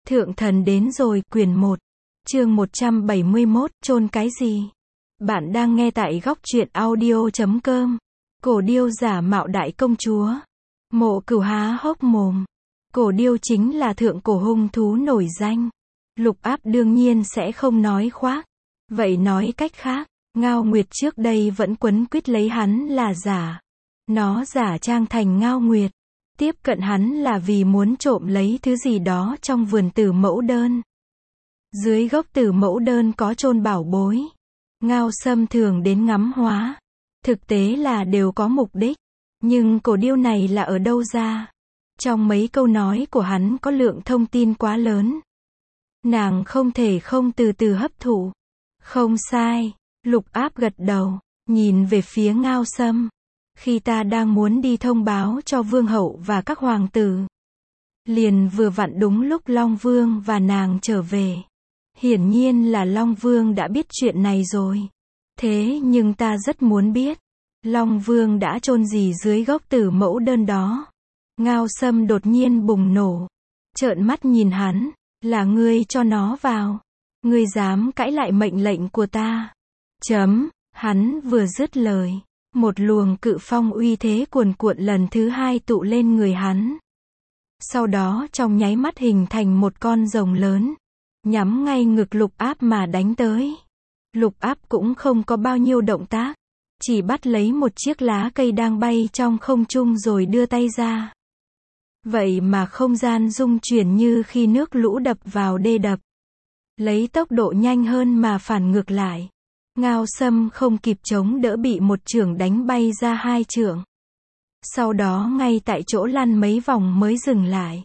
Thượng thần đến rồi, quyển 1, chương 171, chôn cái gì? Bạn đang nghe tại góc truyện audio.com. Cổ điêu giả mạo đại công chúa. Mộ Cửu há hốc mồm. Cổ điêu chính là thượng cổ hung thú nổi danh. Lục Áp đương nhiên sẽ không nói khoác. Vậy nói cách khác, Ngao Nguyệt trước đây vẫn quấn quýt lấy hắn là giả. Nó giả trang thành Ngao Nguyệt. Tiếp cận hắn là vì muốn trộm lấy thứ gì đó trong vườn Tử Mẫu Đơn. Dưới gốc Tử Mẫu Đơn có chôn bảo bối. Ngao Sâm thường đến ngắm hóa. Thực tế là đều có mục đích. Nhưng cổ điêu này là ở đâu ra? Trong mấy câu nói của hắn có lượng thông tin quá lớn. Nàng không thể không từ từ hấp thụ. Không sai. Lục Áp gật đầu, nhìn về phía Ngao Sâm. Khi ta đang muốn đi thông báo cho vương hậu và các hoàng tử, liền vừa vặn đúng lúc Long Vương và nàng trở về. Hiển nhiên là Long Vương đã biết chuyện này rồi. Thế nhưng ta rất muốn biết, Long Vương đã chôn gì dưới gốc Tử Mẫu Đơn đó. Ngao Sâm đột nhiên bùng nổ, trợn mắt nhìn hắn, là ngươi cho nó vào. Ngươi dám cãi lại mệnh lệnh của ta. Hắn vừa dứt lời, một luồng cự phong uy thế cuồn cuộn lần thứ hai tụ lên người hắn. Sau đó trong nháy mắt hình thành một con rồng lớn, nhắm ngay ngực Lục Áp mà đánh tới. Lục Áp cũng không có bao nhiêu động tác, chỉ bắt lấy một chiếc lá cây đang bay trong không trung rồi đưa tay ra. Vậy mà không gian rung chuyển như khi nước lũ đập vào đê đập. Lấy tốc độ nhanh hơn mà phản ngược lại. Ngao Sâm không kịp chống đỡ bị một chưởng đánh bay ra 2 chưởng. Sau đó ngay tại chỗ lăn mấy vòng mới dừng lại.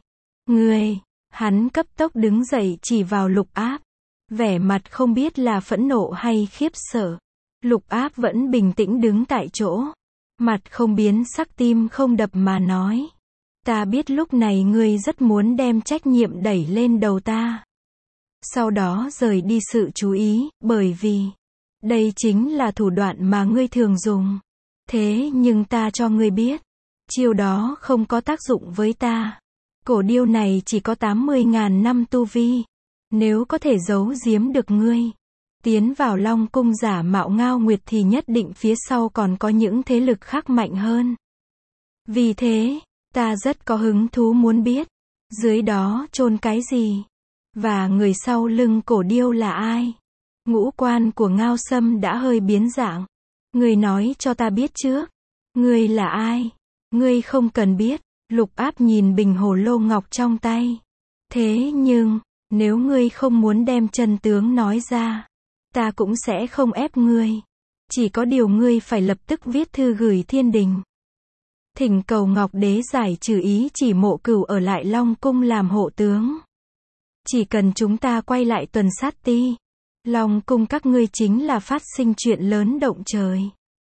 Hắn cấp tốc đứng dậy chỉ vào Lục Áp. Vẻ mặt không biết là phẫn nộ hay khiếp sợ. Lục Áp vẫn bình tĩnh đứng tại chỗ. Mặt không biến sắc, tim không đập mà nói. Ta biết lúc này ngươi rất muốn đem trách nhiệm đẩy lên đầu ta. Sau đó rời đi sự chú ý, bởi vì đây chính là thủ đoạn mà ngươi thường dùng. Thế nhưng ta cho ngươi biết, chiêu đó không có tác dụng với ta. Cổ điêu này chỉ có 80.000 năm tu vi. Nếu có thể giấu giếm được ngươi, tiến vào Long Cung giả mạo Ngao Nguyệt thì nhất định phía sau còn có những thế lực khác mạnh hơn. Vì thế, ta rất có hứng thú muốn biết, dưới đó chôn cái gì? Và người sau lưng cổ điêu là ai? Ngũ quan của Ngao Sâm đã hơi biến dạng. Ngươi nói cho ta biết trước. Ngươi là ai? Ngươi không cần biết. Lục Áp nhìn bình hồ lô ngọc trong tay. Thế nhưng, nếu ngươi không muốn đem chân tướng nói ra, ta cũng sẽ không ép ngươi. Chỉ có điều ngươi phải lập tức viết thư gửi thiên đình. Thỉnh cầu Ngọc Đế giải trừ ý chỉ Mộ Cửu ở lại Long Cung làm hộ tướng. Chỉ cần chúng ta quay lại tuần sát ti, Long Cung các ngươi chính là phát sinh chuyện lớn động trời.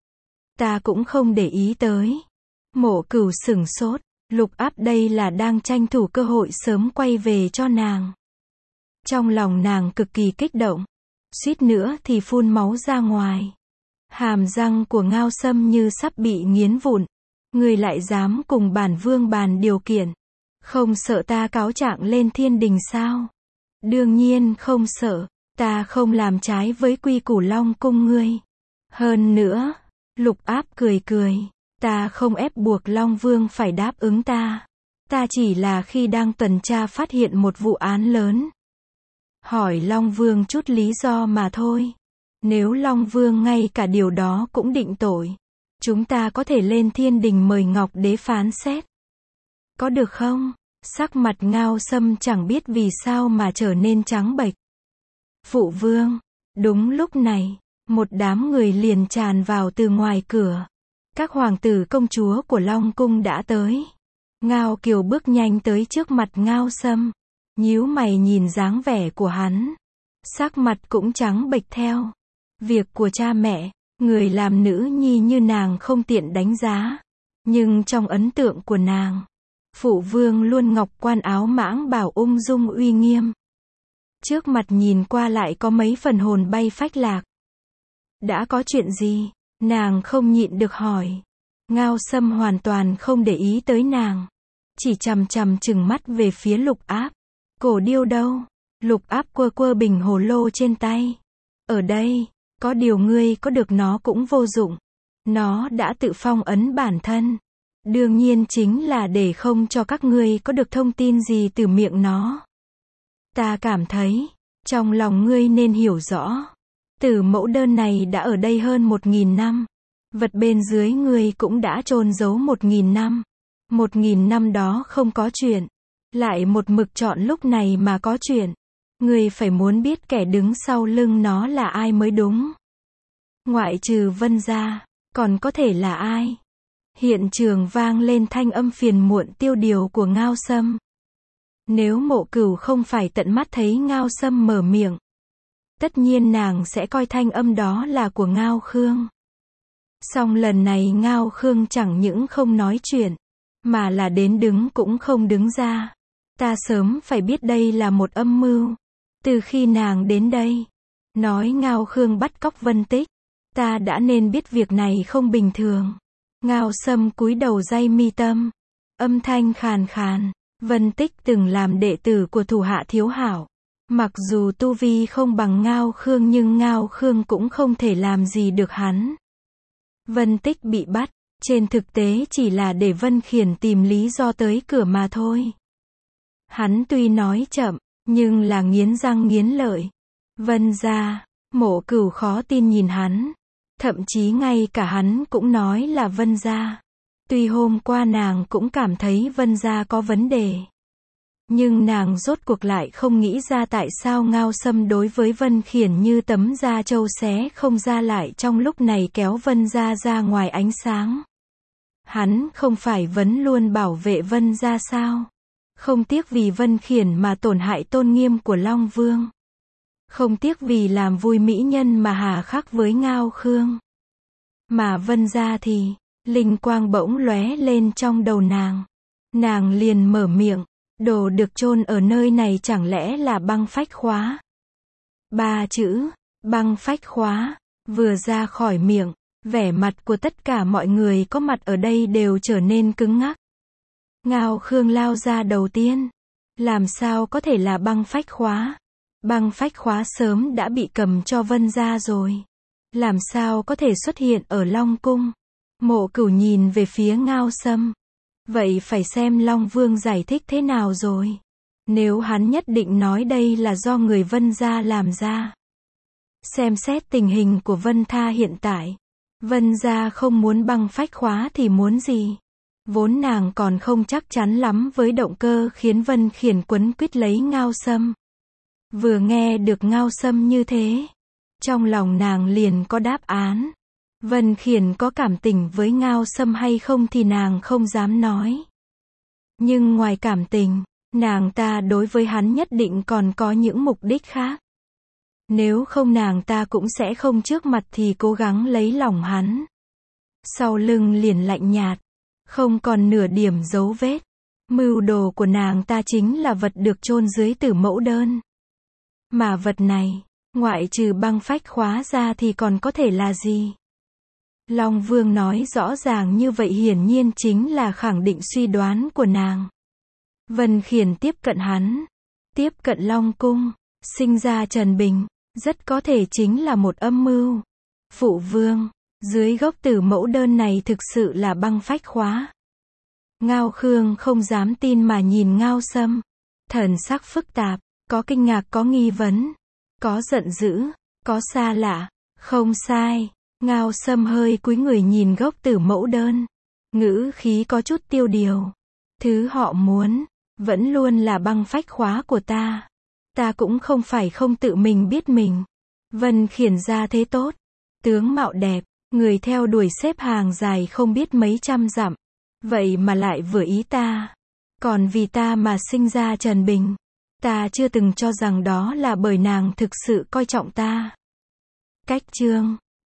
Ta cũng không để ý tới. Mộ Cửu sửng sốt. Lục Áp đây là đang tranh thủ cơ hội sớm quay về cho nàng. Trong lòng nàng cực kỳ kích động, suýt nữa thì phun máu ra ngoài. Hàm răng của Ngao Sâm như sắp bị nghiến vụn. Ngươi lại dám cùng bản vương bàn điều kiện? Không sợ ta cáo trạng lên thiên đình sao? Đương nhiên không sợ. Ta không làm trái với quy củ Long Cung ngươi. Hơn nữa, Lục Áp cười cười, ta không ép buộc Long Vương phải đáp ứng ta. Ta chỉ là khi đang tuần tra phát hiện một vụ án lớn. Hỏi Long Vương chút lý do mà thôi. Nếu Long Vương ngay cả điều đó cũng định tội, chúng ta có thể lên thiên đình mời Ngọc Đế phán xét. Có được không? Sắc mặt Ngao Sâm chẳng biết vì sao mà trở nên trắng bệch. Phụ vương. Đúng lúc này, một đám người liền tràn vào từ ngoài cửa. Các hoàng tử công chúa của Long Cung đã tới. Ngao Kiều bước nhanh tới trước mặt Ngao Sâm, nhíu mày nhìn dáng vẻ của hắn. Sắc mặt cũng trắng bệch theo. Việc của cha mẹ, người làm nữ nhi như nàng không tiện đánh giá. Nhưng trong ấn tượng của nàng, phụ vương luôn ngọc quan áo mãng bảo ung dung uy nghiêm. Trước mặt nhìn qua lại có mấy phần hồn bay phách lạc. Đã có chuyện gì? Nàng không nhịn được hỏi. Ngao Sâm hoàn toàn không để ý tới nàng, chỉ chằm chằm trừng mắt về phía Lục Áp. Cổ điêu đâu? Lục Áp quơ quơ bình hồ lô trên tay. Ở đây, có điều ngươi có được nó cũng vô dụng. Nó đã tự phong ấn bản thân. Đương nhiên chính là để không cho các ngươi có được thông tin gì từ miệng nó. Ta cảm thấy, trong lòng ngươi nên hiểu rõ. Tử mẫu đơn này đã ở đây hơn 1.000 năm. Vật bên dưới ngươi cũng đã chôn giấu 1.000 năm. 1.000 năm đó không có chuyện. Lại một mực chọn lúc này mà có chuyện. Ngươi phải muốn biết kẻ đứng sau lưng nó là ai mới đúng. Ngoại trừ Vân gia, còn có thể là ai? Hiện trường vang lên thanh âm phiền muộn tiêu điều của Ngao Sâm. Nếu Mộ Cửu không phải tận mắt thấy Ngao Sâm mở miệng, tất nhiên nàng sẽ coi thanh âm đó là của Ngao Khương. Song lần này Ngao Khương chẳng những không nói chuyện, mà là đến đứng cũng không đứng ra. Ta sớm phải biết đây là một âm mưu. Từ khi nàng đến đây, nói Ngao Khương bắt cóc Vân Tích, ta đã nên biết việc này không bình thường. Ngao Sâm cúi đầu day mi tâm, âm thanh khàn khàn. Vân Tích từng làm đệ tử của thủ hạ Thiếu Hảo. Mặc dù tu vi không bằng Ngao Khương nhưng Ngao Khương cũng không thể làm gì được hắn. Vân Tích bị bắt, trên thực tế chỉ là để Vân Khiển tìm lý do tới cửa mà thôi. Hắn tuy nói chậm, nhưng là nghiến răng nghiến lợi. Vân gia, Mộ Cửu khó tin nhìn hắn. Thậm chí ngay cả hắn cũng nói là Vân gia. Tuy hôm qua nàng cũng cảm thấy Vân gia có vấn đề. Nhưng nàng rốt cuộc lại không nghĩ ra tại sao Ngao Sâm đối với Vân Khiển như tấm da trâu xé không ra lại trong lúc này kéo Vân gia ra ngoài ánh sáng. Hắn không phải vẫn luôn bảo vệ Vân gia sao? Không tiếc vì Vân Khiển mà tổn hại tôn nghiêm của Long Vương. Không tiếc vì làm vui mỹ nhân mà hà khắc với Ngao Khương. Mà Vân gia thì, linh quang bỗng lóe lên trong đầu nàng. Nàng liền mở miệng, đồ được chôn ở nơi này chẳng lẽ là băng phách khóa? Ba chữ, băng phách khóa, vừa ra khỏi miệng, vẻ mặt của tất cả mọi người có mặt ở đây đều trở nên cứng ngắc. Ngao Khương lao ra đầu tiên. Làm sao có thể là băng phách khóa? Băng phách khóa sớm đã bị cầm cho Vân gia rồi. Làm sao có thể xuất hiện ở Long Cung? Mộ Cửu nhìn về phía Ngao Sâm. Vậy phải xem Long Vương giải thích thế nào rồi. Nếu hắn nhất định nói đây là do người Vân gia làm ra. Xem xét tình hình của Vân Tha hiện tại. Vân gia không muốn băng phách khóa thì muốn gì? Vốn nàng còn không chắc chắn lắm với động cơ khiến Vân Khiển quấn quýt lấy Ngao Sâm. Vừa nghe được Ngao Sâm như thế, trong lòng nàng liền có đáp án. Vân Khiển có cảm tình với Ngao Sâm hay không thì nàng không dám nói. Nhưng ngoài cảm tình, nàng ta đối với hắn nhất định còn có những mục đích khác. Nếu không nàng ta cũng sẽ không trước mặt thì cố gắng lấy lòng hắn. Sau lưng liền lạnh nhạt, không còn nửa điểm dấu vết. Mưu đồ của nàng ta chính là vật được chôn dưới Tử Mẫu Đơn. Mà vật này, ngoại trừ băng phách khóa ra thì còn có thể là gì? Long Vương nói rõ ràng như vậy hiển nhiên chính là khẳng định suy đoán của nàng. Vân Khiển tiếp cận hắn, tiếp cận Long Cung, sinh ra Trần Bình, rất có thể chính là một âm mưu. Phụ Vương, dưới gốc Tử Mẫu Đơn này thực sự là băng phách khóa. Ngao Khương không dám tin mà nhìn Ngao Sâm. Thần sắc phức tạp, có kinh ngạc có nghi vấn, có giận dữ, có xa lạ. Không sai, Ngao Sâm hơi cúi người nhìn gốc Tử Mẫu Đơn. Ngữ khí có chút tiêu điều. Thứ họ muốn, vẫn luôn là băng phách khóa của ta. Ta cũng không phải không tự mình biết mình. Vân Khiển ra thế tốt, tướng mạo đẹp, người theo đuổi xếp hàng dài không biết mấy trăm dặm. Vậy mà lại vừa ý ta. Còn vì ta mà sinh ra Trần Bình. Ta chưa từng cho rằng đó là bởi nàng thực sự coi trọng ta. Cách chương